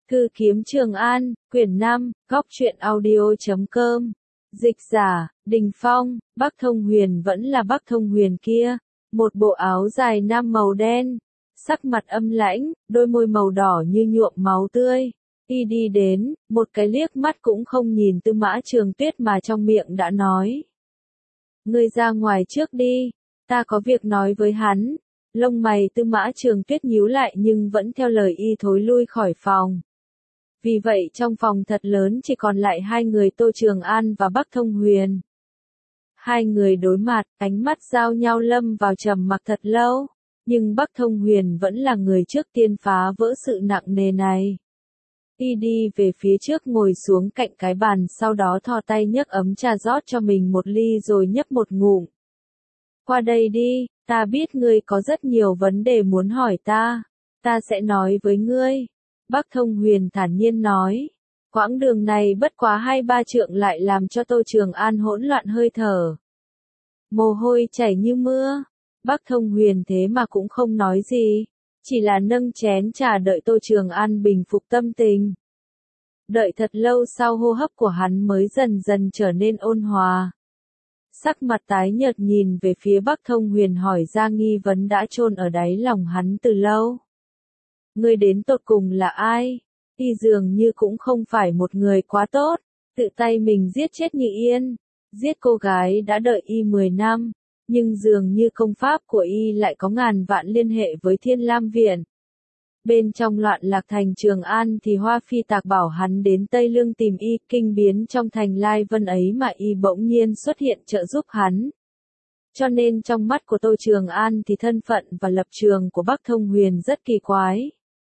Thư kiếm Trường An, quyển 5, góc truyện audio.com. Dịch giả, Đình Phong. Bắc Thông Huyền vẫn là Bắc Thông Huyền kia. Một bộ áo dài nam màu đen. Sắc mặt âm lãnh, đôi môi màu đỏ như nhuộm máu tươi. Y đi đến, một cái liếc mắt cũng không nhìn Tư Mã Trường Tuyết mà trong miệng đã nói. Ngươi ra ngoài trước đi, ta có việc nói với hắn. Lông mày Tư Mã Trường Tuyết nhíu lại nhưng vẫn theo lời y thối lui khỏi phòng. Vì vậy trong phòng thật lớn chỉ còn lại hai người Tô Trường An và Bắc Thông Huyền. Hai người đối mặt, ánh mắt giao nhau lâm vào trầm mặc thật lâu, nhưng Bắc Thông Huyền vẫn là người trước tiên phá vỡ sự nặng nề này. Y đi về phía trước ngồi xuống cạnh cái bàn, sau đó thò tay nhấc ấm trà rót cho mình một ly rồi nhấp một ngụm. Qua đây đi, ta biết ngươi có rất nhiều vấn đề muốn hỏi ta sẽ nói với ngươi. Bắc Thông Huyền thản nhiên nói. Quãng đường này bất quá 2-3 trượng lại làm cho Tô Trường An hỗn loạn hơi thở. Mồ hôi chảy như mưa. Bắc Thông Huyền thế mà cũng không nói gì, chỉ là nâng chén trà đợi Tô Trường An bình phục tâm tình. Đợi thật lâu sau hô hấp của hắn mới dần dần trở nên ôn hòa. Sắc mặt tái nhợt nhìn về phía Bắc Thông Huyền hỏi ra nghi vấn đã chôn ở đáy lòng hắn từ lâu. Ngươi đến tột cùng là ai? Y dường như cũng không phải một người quá tốt, tự tay mình giết chết Nhị Yên, giết cô gái đã đợi Y 10 năm, nhưng dường như công pháp của Y lại có ngàn vạn liên hệ với Thiên Lam Viện. Bên trong loạn lạc thành Trường An thì Hoa Phi Tạc bảo hắn đến Tây Lương tìm Y, kinh biến trong thành Lai Vân ấy mà Y bỗng nhiên xuất hiện trợ giúp hắn. Cho nên trong mắt của Tô Trường An thì thân phận và lập trường của Bắc Thông Huyền rất kỳ quái.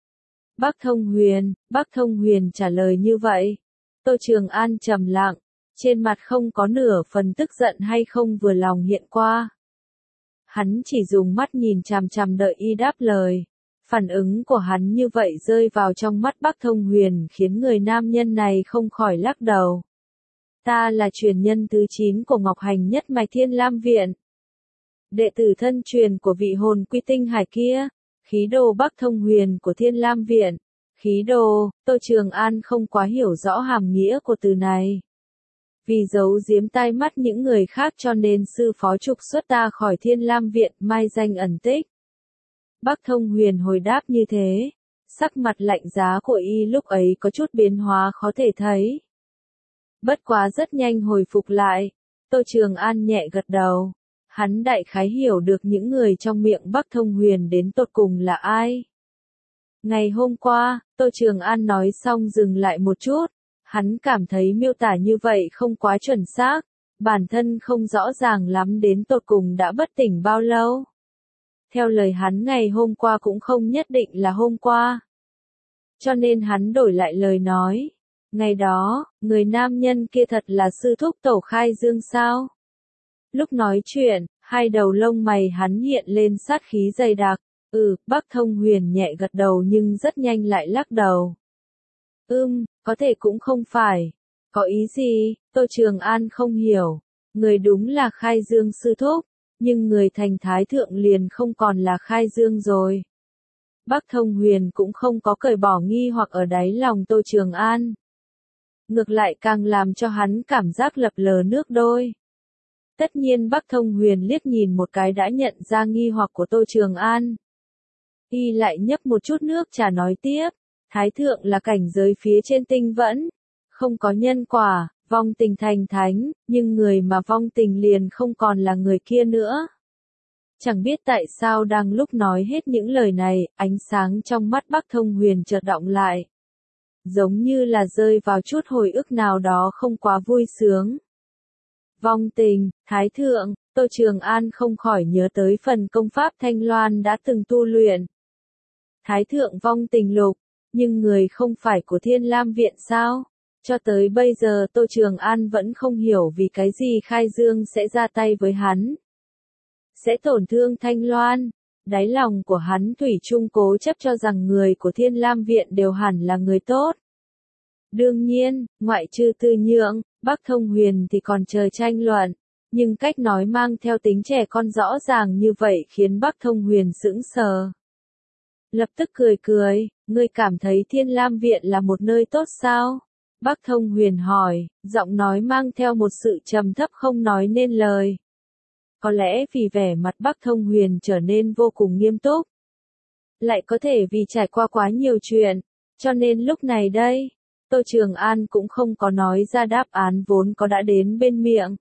Bắc Thông Huyền trả lời như vậy. Tô Trường An trầm lặng, trên mặt không có nửa phần tức giận hay không vừa lòng hiện qua. Hắn chỉ dùng mắt nhìn chằm chằm đợi Y đáp lời. Phản ứng của hắn như vậy rơi vào trong mắt Bắc Thông Huyền khiến người nam nhân này không khỏi lắc đầu. Ta là truyền nhân thứ 9 của Ngọc Hành Nhất Mạch Thiên Lam Viện. Đệ tử thân truyền của vị hồn quy tinh hải kia. Khí đồ Bắc Thông Huyền của Thiên Lam Viện. Khí đồ, Tô Trường An không quá hiểu rõ hàm nghĩa của từ này. Vì giấu giếm tai mắt những người khác cho nên sư phó trục xuất ta khỏi Thiên Lam Viện, mai danh ẩn tích. Bắc Thông Huyền hồi đáp như thế. Sắc mặt lạnh giá của Y lúc ấy có chút biến hóa khó thể thấy. Bất quá rất nhanh hồi phục lại. Tô Trường An nhẹ gật đầu. Hắn đại khái hiểu được những người trong miệng Bắc Thông Huyền đến tột cùng là ai. Ngày hôm qua, Tô Trường An nói xong dừng lại một chút. Hắn cảm thấy miêu tả như vậy không quá chuẩn xác. Bản thân không rõ ràng lắm đến tột cùng đã bất tỉnh bao lâu. Theo lời hắn ngày hôm qua cũng không nhất định là hôm qua. Cho nên hắn đổi lại lời nói. Ngày đó, người nam nhân kia thật là sư thúc Tổ Khai Dương sao? Lúc nói chuyện, hai đầu lông mày hắn hiện lên sát khí dày đặc. Bắc Thông Huyền nhẹ gật đầu nhưng rất nhanh lại lắc đầu. Có thể cũng không phải. Có ý gì? Tô Trường An không hiểu. Người đúng là Khai Dương sư thúc, nhưng người thành Thái Thượng liền không còn là Khai Dương rồi. Bắc Thông Huyền cũng không có cởi bỏ nghi hoặc ở đáy lòng Tô Trường An. Ngược lại càng làm cho hắn cảm giác lập lờ nước đôi. Tất nhiên Bắc Thông Huyền liếc nhìn một cái đã nhận ra nghi hoặc của Tô Trường An. Y lại nhấp một chút nước trà nói tiếp. Thái Thượng là cảnh giới phía trên tinh vẫn. Không có nhân quả, vong tình thành thánh, nhưng người mà vong tình liền không còn là người kia nữa. Chẳng biết tại sao đang lúc nói hết những lời này, ánh sáng trong mắt Bắc Thông Huyền chợt động lại. Giống như là rơi vào chút hồi ức nào đó không quá vui sướng. Vong tình, Thái Thượng, Tô Trường An không khỏi nhớ tới phần công pháp Thanh Loan đã từng tu luyện. Thái Thượng vong tình lục, nhưng người không phải của Thiên Lam Viện sao? Cho tới bây giờ Tô Trường An vẫn không hiểu vì cái gì Khai Dương sẽ ra tay với hắn. Sẽ tổn thương Thanh Loan. Đáy lòng của hắn thủy chung cố chấp cho rằng người của Thiên Lam Viện đều hẳn là người tốt. Đương nhiên, ngoại trừ Tư Nhượng, Bắc Thông Huyền thì còn chờ tranh luận. Nhưng cách nói mang theo tính trẻ con rõ ràng như vậy khiến Bắc Thông Huyền sững sờ. lập tức cười cười, ngươi cảm thấy Thiên Lam Viện là một nơi tốt sao? Bắc Thông Huyền hỏi, giọng nói mang theo một sự trầm thấp không nói nên lời. Có lẽ vì vẻ mặt Bắc Thông Huyền trở nên vô cùng nghiêm túc. Lại có thể vì trải qua quá nhiều chuyện, cho nên lúc này đây, Tô Trường An cũng không có nói ra đáp án vốn có đã đến bên miệng.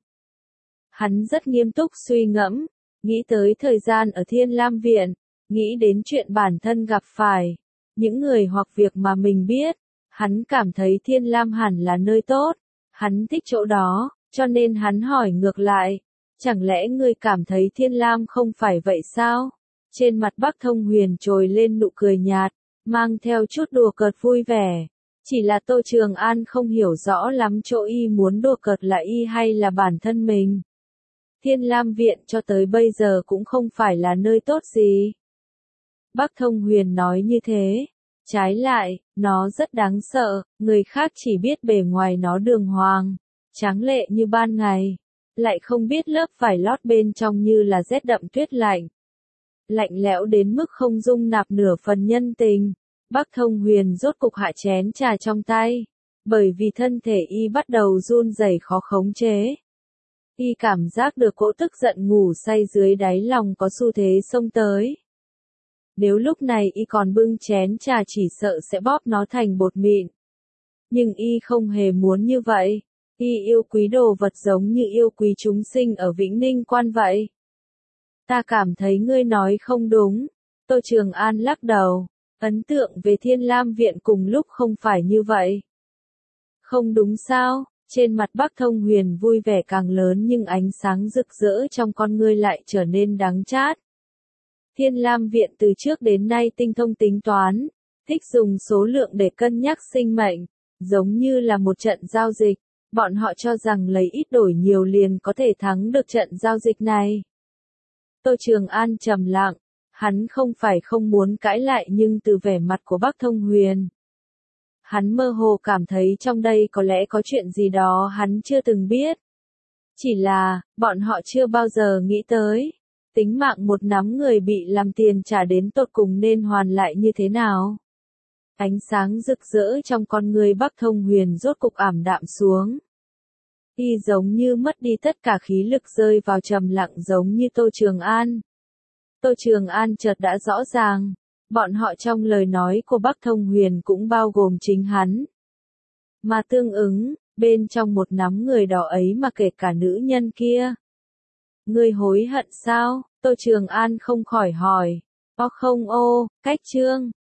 Hắn rất nghiêm túc suy ngẫm, nghĩ tới thời gian ở Thiên Lam Viện, nghĩ đến chuyện bản thân gặp phải, những người hoặc việc mà mình biết, hắn cảm thấy Thiên Lam hẳn là nơi tốt, hắn thích chỗ đó, cho nên hắn hỏi ngược lại, chẳng lẽ ngươi cảm thấy Thiên Lam không phải vậy sao? Trên mặt Bắc Thông Huyền trồi lên nụ cười nhạt, mang theo chút đùa cợt vui vẻ. Chỉ là Tô Trường An không hiểu rõ lắm chỗ y muốn đùa cợt là y hay là bản thân mình. Thiên Lam Viện cho tới bây giờ cũng không phải là nơi tốt gì. Bắc Thông Huyền nói như thế. Trái lại, nó rất đáng sợ, người khác chỉ biết bề ngoài nó đường hoàng, tráng lệ như ban ngày, lại không biết lớp vải lót bên trong như là rét đậm tuyết lạnh. Lạnh lẽo đến mức không dung nạp nửa phần nhân tình. Bắc Thông Huyền rốt cục hạ chén trà trong tay, bởi vì thân thể y bắt đầu run rẩy khó khống chế. Y cảm giác được cỗ tức giận ngủ say dưới đáy lòng có xu thế xông tới. Nếu lúc này y còn bưng chén trà chỉ sợ sẽ bóp nó thành bột mịn. Nhưng y không hề muốn như vậy. Y yêu quý đồ vật giống như yêu quý chúng sinh ở Vĩnh Ninh Quan vậy. Ta cảm thấy ngươi nói không đúng. Tô Trường An lắc đầu. Ấn tượng về Thiên Lam Viện cùng lúc không phải như vậy. Không đúng sao? Trên mặt Bắc Thông Huyền vui vẻ càng lớn nhưng ánh sáng rực rỡ trong con ngươi lại trở nên đắng chát. Thiên Lam Viện từ trước đến nay tinh thông tính toán, thích dùng số lượng để cân nhắc sinh mệnh, giống như là một trận giao dịch, bọn họ cho rằng lấy ít đổi nhiều liền có thể thắng được trận giao dịch này. Tô Trường An trầm lặng, hắn không phải không muốn cãi lại nhưng từ vẻ mặt của Bắc Thông Huyền, hắn mơ hồ cảm thấy trong đây có lẽ có chuyện gì đó hắn chưa từng biết. Chỉ là, bọn họ chưa bao giờ nghĩ tới. Tính mạng một nắm người bị làm tiền trả đến tột cùng nên hoàn lại như thế nào? Ánh sáng rực rỡ trong con người Bắc Thông Huyền rốt cục ảm đạm xuống. Y giống như mất đi tất cả khí lực rơi vào trầm lặng giống như Tô Trường An. Tô Trường An chợt đã rõ ràng, bọn họ trong lời nói của Bắc Thông Huyền cũng bao gồm chính hắn. Mà tương ứng, bên trong một nắm người đó ấy mà kể cả nữ nhân kia. Ngươi hối hận sao? Tô Trường An không khỏi hỏi. Không cách chương.